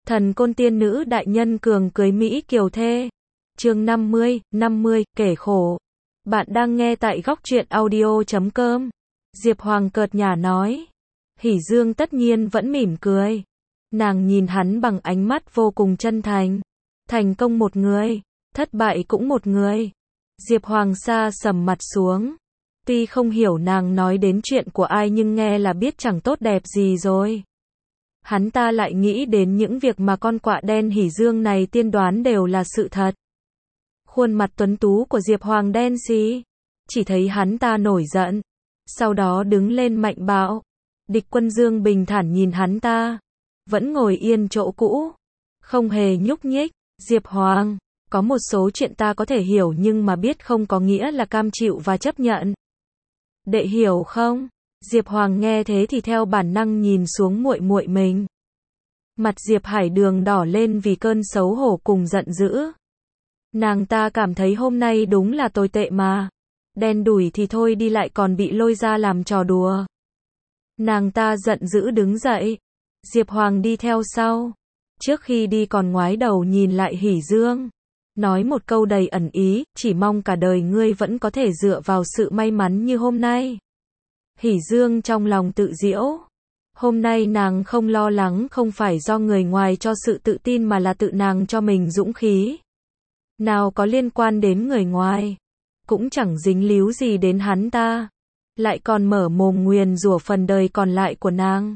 Thần côn tiên nữ đại nhân cường cưới Mỹ kiều thê. Chương 50, kể khổ. Bạn đang nghe tại góc truyện audio.com. Diệp Hoàng cợt nhả nói. Hỉ Dương tất nhiên vẫn mỉm cười. Nàng nhìn hắn bằng ánh mắt vô cùng chân thành. Thành công một người, thất bại cũng một người. Diệp Hoàng sa sầm mặt xuống. Tuy không hiểu nàng nói đến chuyện của ai nhưng nghe là biết chẳng tốt đẹp gì rồi. Hắn ta lại nghĩ đến những việc mà con quạ đen Hỉ Dương này tiên đoán đều là sự thật. Khuôn mặt tuấn tú của Diệp Hoàng đen xì. Chỉ thấy hắn ta nổi giận. Sau đó đứng lên mạnh bạo. Địch Quân Dương bình thản nhìn hắn ta. Vẫn ngồi yên chỗ cũ. Không hề nhúc nhích. Diệp Hoàng, có một số chuyện ta có thể hiểu nhưng mà biết không có nghĩa là cam chịu và chấp nhận. Đệ hiểu không? Diệp Hoàng nghe thế thì theo bản năng nhìn xuống muội muội mình. Mặt Diệp Hải Đường đỏ lên vì cơn xấu hổ cùng giận dữ. Nàng ta cảm thấy hôm nay đúng là tồi tệ mà. Đen đủi thì thôi đi lại còn bị lôi ra làm trò đùa. Nàng ta giận dữ đứng dậy. Diệp Hoàng đi theo sau. Trước khi đi còn ngoái đầu nhìn lại Hỉ Dương. Nói một câu đầy ẩn ý, chỉ mong cả đời ngươi vẫn có thể dựa vào sự may mắn như hôm nay. Hỉ Dương trong lòng tự giễu. Hôm nay nàng không lo lắng không phải do người ngoài cho sự tự tin mà là tự nàng cho mình dũng khí. Nào có liên quan đến người ngoài. Cũng chẳng dính líu gì đến hắn ta. Lại còn mở mồm nguyền rủa phần đời còn lại của nàng.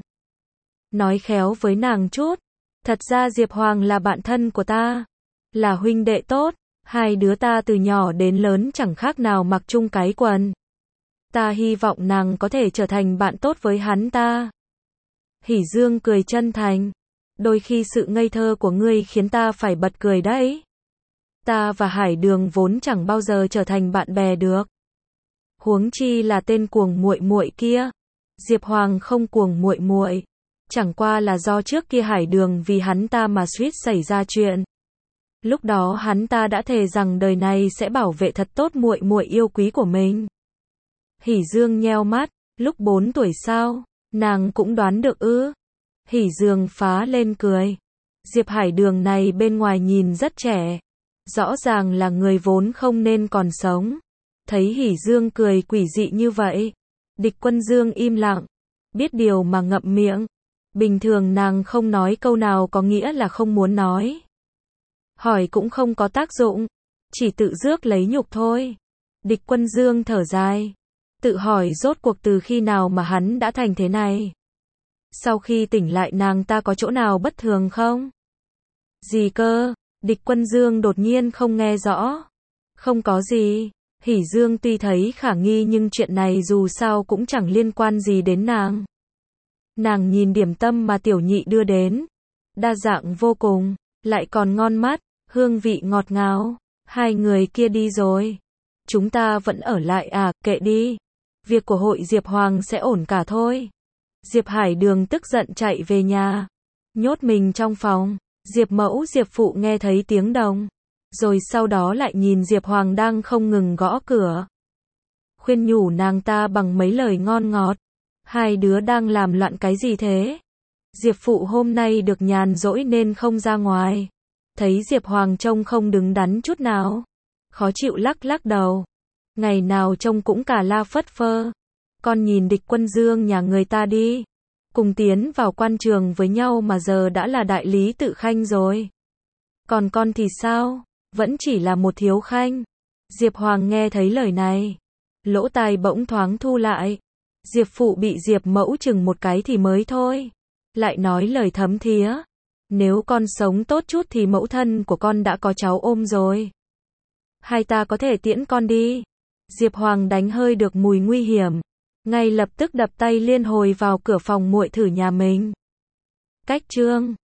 Nói khéo với nàng chút. Thật ra Diệp Hoàng là bạn thân của ta. Là huynh đệ tốt. Hai đứa ta từ nhỏ đến lớn chẳng khác nào mặc chung cái quần. Ta hy vọng nàng có thể trở thành bạn tốt với hắn ta. Hỉ Dương cười chân thành. Đôi khi sự ngây thơ của ngươi khiến ta phải bật cười đấy. Ta và Hải Đường vốn chẳng bao giờ trở thành bạn bè được. Huống chi là tên cuồng muội muội kia. Diệp Hoàng không cuồng muội muội. Chẳng qua là do trước kia Hải Đường vì hắn ta mà suýt xảy ra chuyện. Lúc đó hắn ta đã thề rằng đời này sẽ bảo vệ thật tốt muội muội yêu quý của mình. Hỉ Dương nheo mắt, lúc 4 tuổi sao, nàng cũng đoán được ư? Hỉ Dương phá lên cười. Diệp Hải Đường này bên ngoài nhìn rất trẻ, rõ ràng là người vốn không nên còn sống. Thấy Hỉ Dương cười quỷ dị như vậy, Địch Quân Dương im lặng, biết điều mà ngậm miệng. Bình thường nàng không nói câu nào có nghĩa là không muốn nói. Hỏi cũng không có tác dụng, chỉ tự rước lấy nhục thôi. Địch Quân Dương thở dài. Tự hỏi rốt cuộc từ khi nào mà hắn đã thành thế này. Sau khi tỉnh lại nàng ta có chỗ nào bất thường không? Gì cơ? Địch Quân Dương đột nhiên không nghe rõ. Không có gì. Hỉ Dương tuy thấy khả nghi nhưng chuyện này dù sao cũng chẳng liên quan gì đến nàng. Nàng nhìn điểm tâm mà tiểu nhị đưa đến. Đa dạng vô cùng, lại còn ngon mắt, hương vị ngọt ngào. Hai người kia đi rồi. Chúng ta vẫn ở lại à, kệ đi. Việc của hội Diệp Hoàng sẽ ổn cả thôi. Diệp Hải Đường tức giận chạy về nhà. Nhốt mình trong phòng. Diệp Mẫu Diệp Phụ nghe thấy tiếng đồng. Rồi sau đó lại nhìn Diệp Hoàng đang không ngừng gõ cửa. Khuyên nhủ nàng ta bằng mấy lời ngon ngọt. Hai đứa đang làm loạn cái gì thế? Diệp Phụ hôm nay được nhàn rỗi nên không ra ngoài. Thấy Diệp Hoàng trông không đứng đắn chút nào. Khó chịu lắc lắc đầu. Ngày nào trông cũng cả la phất phơ. Con nhìn Địch Quân Dương nhà người ta đi. Cùng tiến vào quan trường với nhau mà giờ đã là đại lý tự khanh rồi. Còn con thì sao? Vẫn chỉ là một thiếu khanh. Diệp Hoàng nghe thấy lời này. Lỗ tai bỗng thoáng thu lại. Diệp Phụ bị Diệp Mẫu chừng một cái thì mới thôi. Lại nói lời thấm thía. Nếu con sống tốt chút thì mẫu thân của con đã có cháu ôm rồi. Hay ta có thể tiễn con đi. Diệp Hoàng đánh hơi được mùi nguy hiểm. Ngay lập tức đập tay liên hồi vào cửa phòng muội thử nhà mình. Cách chương